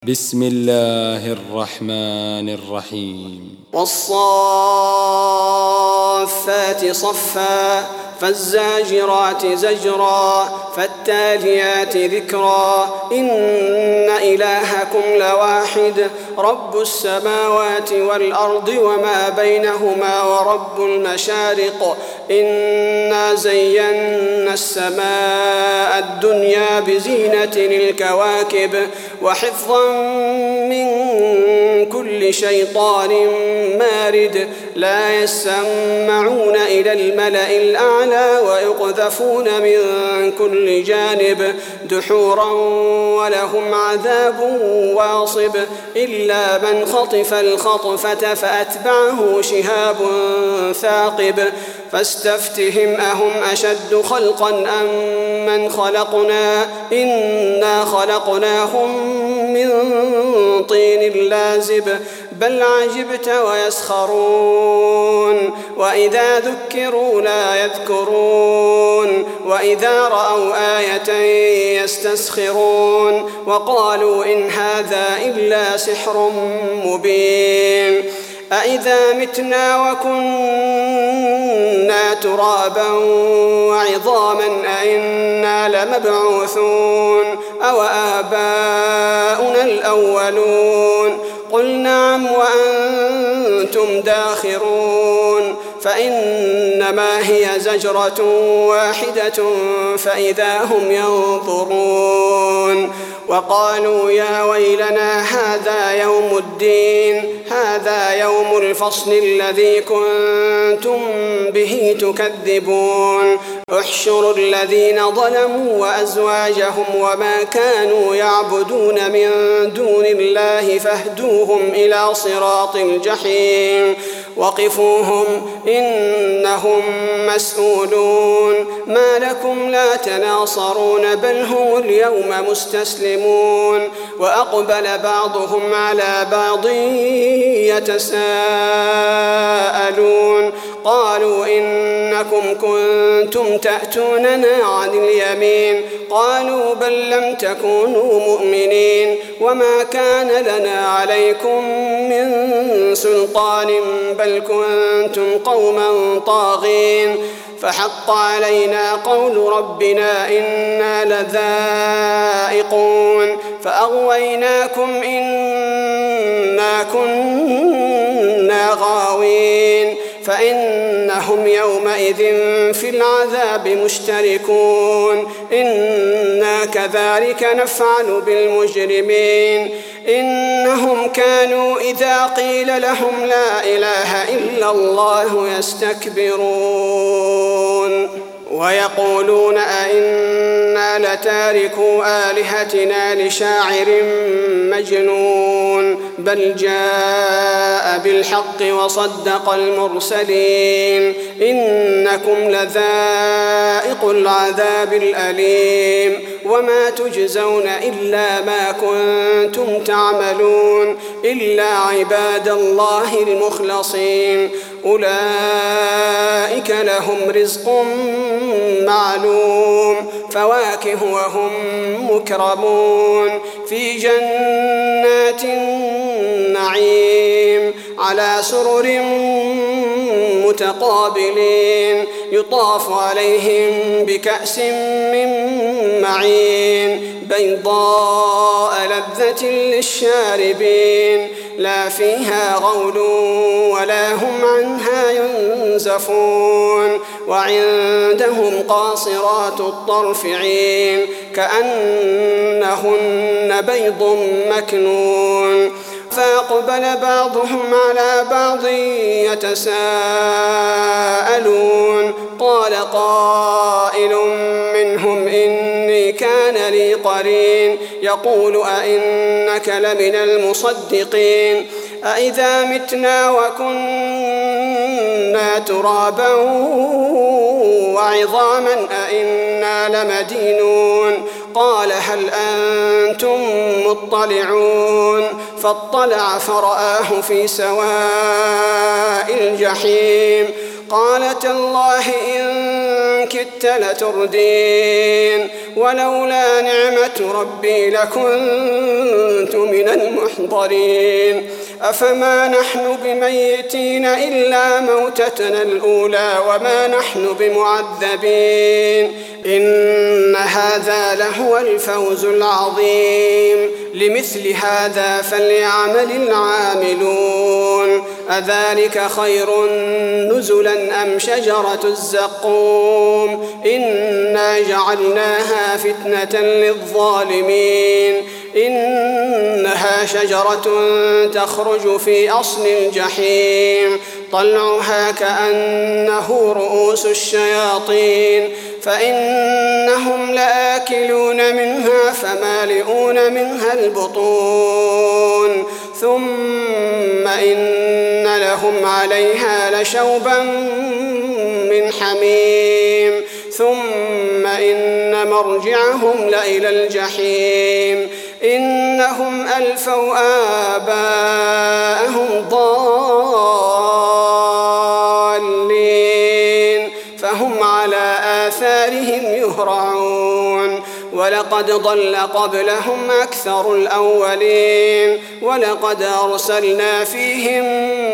بسم الله الرحمن الرحيم والصافات صفا فالزاجرات زجرا فالتاليات ذكرا إن إلهكم لواحد رب السماوات والأرض وما بينهما ورب المشارق إنا زينا السماء الدنيا بزينة الكواكب وحفظا من كل شيطان مارد لا يسمعون إلى الملأ الأعلى ويقذفون من كل جانب دحورا ولهم عذاب واصب إلا من خطف الخطفة فأتبعه شهاب ثاقب فاستفتهم أهم أشد خلقا أم من خلقنا إنا خلقناهم من طين لازب بل عجبت ويسخرون وإذا ذكروا لا يذكرون وإذا رأوا آية يستسخرون وقالوا إن هذا إلا سحر مبين أإذا متنا وكنا ترابا وعظاما أإنا لمبعوثون أو آباؤنا الأولون قل نعم وأنتم داخرون فإنما هي زجرة واحدة فإذا هم ينظرون وقالوا يا ويلنا هذا يوم الدين هذا يوم الفصل الذي كنتم به تكذبون احشروا الذين ظلموا وأزواجهم وما كانوا يعبدون من دون الله فاهدوهم إلى صراط الجحيم وقفوهم إنهم مسؤولون ما لكم لا تناصرون بل هم اليوم مستسلمون وأقبل بعضهم على بعض يتساءلون قالوا إنكم كنتم تأتوننا عن اليمين قالوا بل لم تكونوا مؤمنين وما كان لنا عليكم من سلطان بل كنتم قوما طاغين فحق علينا قول ربنا إنا لذائقون فأغويناكم إنا كنا غاوين فإنهم يومئذ في العذاب مشتركون إنا كذلك نفعل بالمجرمين إنهم كانوا إذا قيل لهم لا إله إلا الله يستكبرون ويقولون أئنا لتاركوا آلهتنا لشاعر مجنون بل جاء بالحق وصدق المرسلين إنكم لذائق العذاب الأليم وما تجزون إلا ما كنتم تعملون إلا عباد الله المخلصين أولئك لهم رزق معلوم فواكه وهم مكرمون في جنات النعيم على سرر متقابلين يطاف عليهم بكأس من معين بيضاء لذة للشاربين لا فيها غول ولا هم عنها ينزفون وعندهم قاصرات الطرف عين كأنهن بيض مكنون فأقبل بعضهم على بعض يتساءلون قال قائل منهم إني كان لي قرين يقول أئنك لمن المصدقين أئذا متنا وكنا ترابا وعظاما أئنا لمدينون قال هل أنتم مطلعون فاطلع فرآه في سواء الجحيم قال تالله إن كدت لتردين ولولا نعمة ربي لكنت من المحضرين أفما نحن بميتين إلا موتتنا الأولى وما نحن بمعذبين إن هذا لهو الفوز العظيم لمثل هذا فليعمل العاملون أذلك خير نزلا أم شجرة الزقوم إنا جعلناها فتنة للظالمين إنها شجرة تخرج في أصل الجحيم طلعها كأنه رؤوس الشياطين فإنهم لآكلون منها فمالئون منها البطون ثم إن لهم عليها لشوبا من حميم ثم إن مرجعهم لإلى الجحيم إنهم ألفوا آباءهم ضالين فهم على آثارهم يهرعون ولقد ضل قبلهم أكثر الأولين ولقد أرسلنا فيهم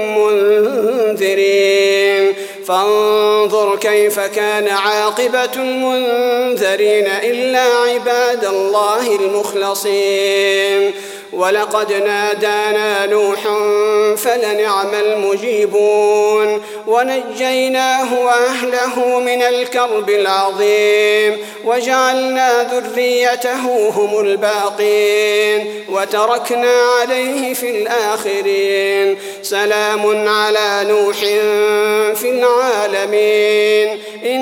منذرين فانظر كيف كان عاقبة المنذرين إلا عباد الله المخلصين ولقد نادانا نوح فلنعم المجيبون ونجيناه وأهله من الكرب العظيم وجعلنا ذريته هم الباقين وتركنا عليه في الآخرين سلام على نوح في العالمين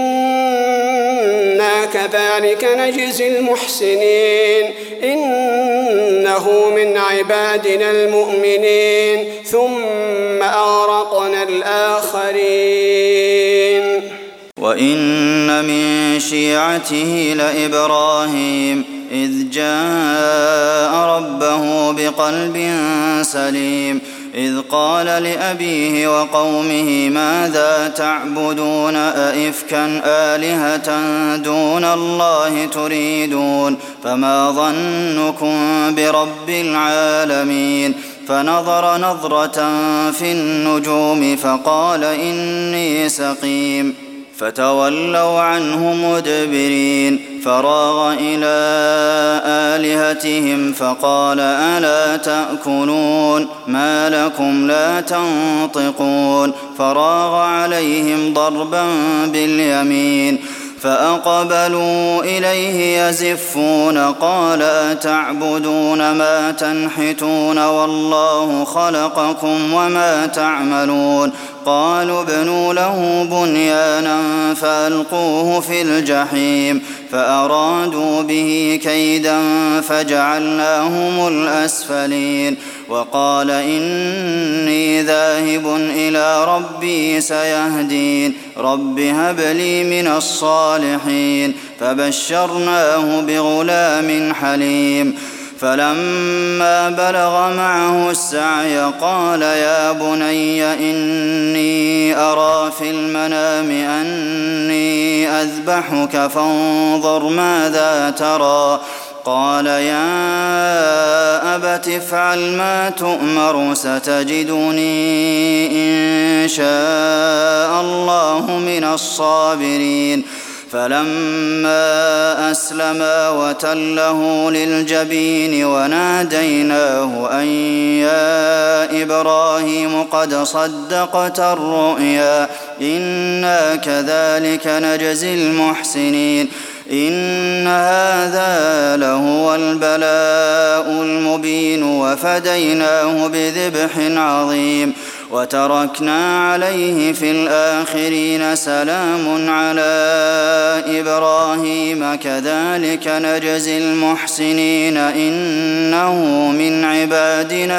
إنا كذلك نجزي المحسنين إنه من عبادنا المؤمنين ثم أغرقنا الآخرين وإن من شيعته لإبراهيم إذ جاء ربه بقلب سليم إذ قال لأبيه وقومه ماذا تعبدون أئفكا آلهة دون الله تريدون فما ظنكم برب العالمين فنظر نظرة في النجوم فقال إني سقيم فتولوا عنه مدبرين فراغ إلى آلهتهم فقال ألا تأكلون ما لكم لا تنطقون فراغ عليهم ضربا باليمين فأقبلوا إليه يزفون قال أتعبدون ما تنحتون والله خلقكم وما تعملون قالوا ابنوا له بنيانا فألقوه في الجحيم فأرادوا به كيدا فجعلناهم الأسفلين وقال إني ذاهب إلى ربي سيهدين رب هب لي من الصالحين فبشرناه بغلام حليم فلما بلغ معه السعي قال يا بني إني أرى في المنام أني أذبحك فانظر ماذا ترى قال يا أبت افعل ما تؤمر ستجدني إن شاء الله من الصابرين فلما أسلما وتله للجبين وناديناه أن يا إبراهيم قد صدقت الرؤيا إنا كذلك نجزي المحسنين إن هذا لهو البلاء المبين وفديناه بذبح عظيم وتركنا عليه في الآخرين سلام على إبراهيم كذلك نجزي المحسنين إنه من عبادنا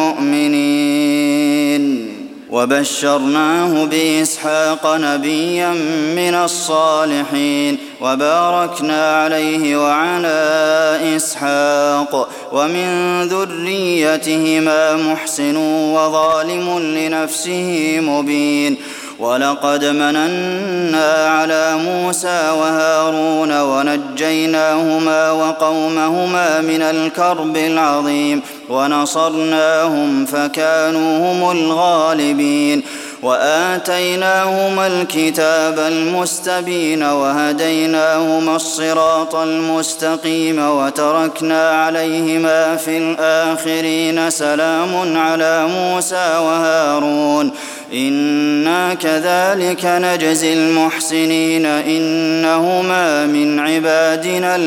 المؤمنين وبشرناه بإسحاق نبيا من الصالحين وباركنا عليه وعلى إسحاق ومن ذريتهما محسن وظالم لنفسه مبين ولقد مننا على موسى وهارون ونجيناهما وقومهما من الكرب العظيم ونصرناهم فكانوا هم الغالبين وآتيناهما الكتاب المستبين وهديناهما الصراط المستقيم وتركنا عليهما في الآخرين سلام على موسى وهارون إنا كذلك نجزي المحسنين إنهما من عبادنا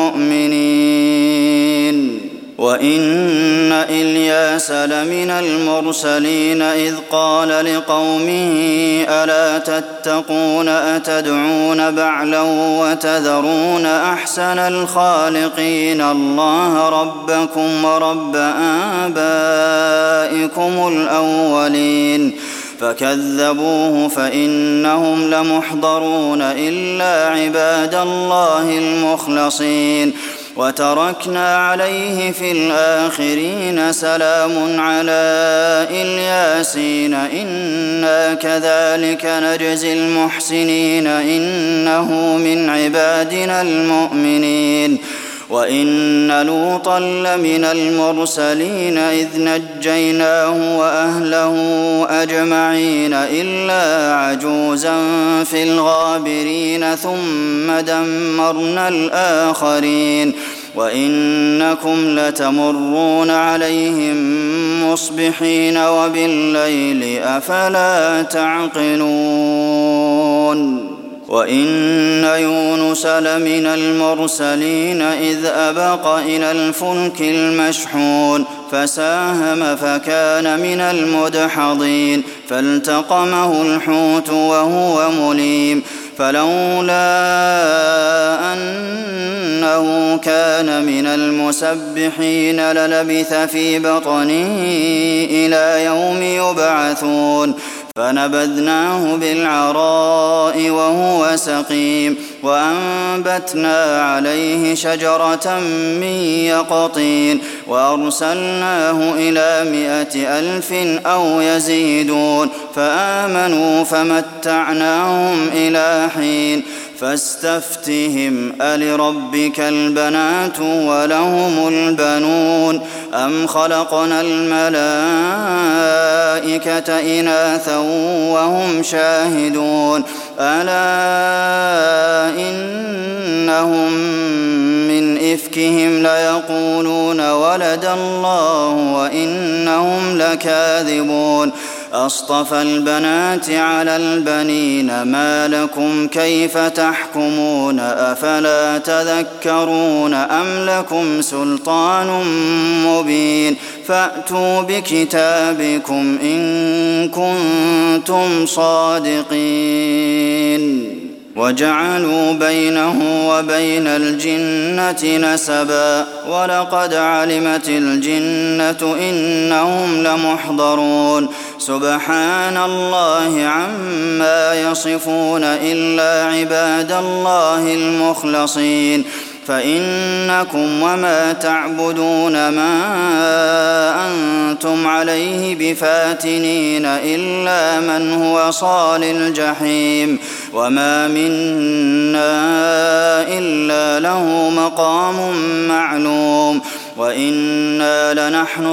المؤمنين وإن إلياس لمن المرسلين إذ قال لقومه ألا تتقون أتدعون بعلا وتذرون أحسن الخالقين الله ربكم ورب آبائكم الأولين فكذبوه فإنهم لمحضرون إلا عباد الله المخلصين وتركنا عليه في الآخرين سلام على الياسين إنا كذلك نجزي المحسنين إنه من عبادنا المؤمنين وإن لوطا لمن المرسلين إذ نجيناه وأهله أجمعين إلا عجوزا في الغابرين ثم دمرنا الآخرين وإنكم لتمرون عليهم مصبحين وبالليل أفلا تعقلون وإن يونس لمن المرسلين إذ أبق إلى الفلك المشحون فساهم فكان من المدحضين فالتقمه الحوت وهو مليم فلولا أنه كان من المسبحين للبث في بطنه إلى يوم يبعثون فنبذناه بالعراء وهو سقيم وأنبتنا عليه شجرة من يقطين وأرسلناه إلى 100,000 أو يزيدون فآمنوا فمتعناهم إلى حين فاستفتهم ألربك البنات ولهم البنون أم خلقنا الملائكة إناثا وهم شاهدون ألا إنهم من إفكهم ليقولون ولد الله وإنهم لكاذبون أصطفى البنات على البنين ما لكم كيف تحكمون أفلا تذكرون أم لكم سلطان مبين فأتوا بكتابكم إن كنتم صادقين وجعلوا بينه وبين الجنة نسبا ولقد علمت الجنة إنهم لمحضرون سبحان الله عما يصفون إلا عباد الله المخلصين فإنكم وما تعبدون ما أنتم عليه بفاتنين إلا من هو صال الجحيم وما منا إلا له مقام معلوم وإنا لنحن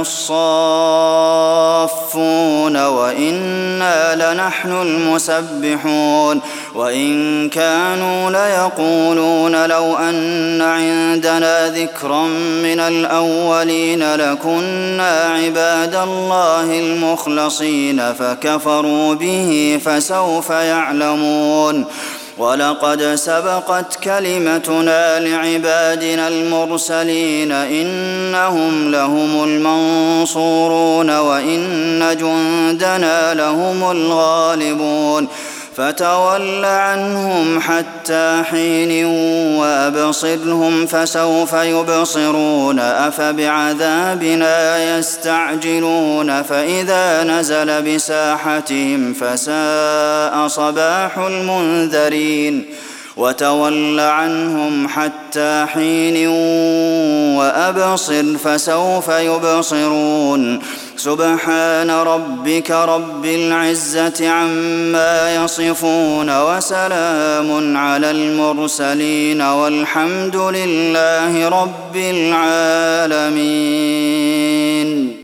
الصافون وإنا لنحن المسبحون وإن كانوا ليقولون لو أن عندنا ذكرا من الأولين لكنا عباد الله المخلصين فكفروا به فسوف يعلمون ولقد سبقت كلمتنا لعبادنا المرسلين إنهم لهم المنصورون وإن جندنا لهم الغالبون فتول عنهم حتى حين وأبصرهم فسوف يبصرون أفبعذابنا يستعجلون فإذا نزل بساحتهم فساء صباح المنذرين وتول عنهم حتى حين وأبصر فسوف يبصرون سبحان ربك رب العزة عما يصفون وسلام على المرسلين والحمد لله رب العالمين.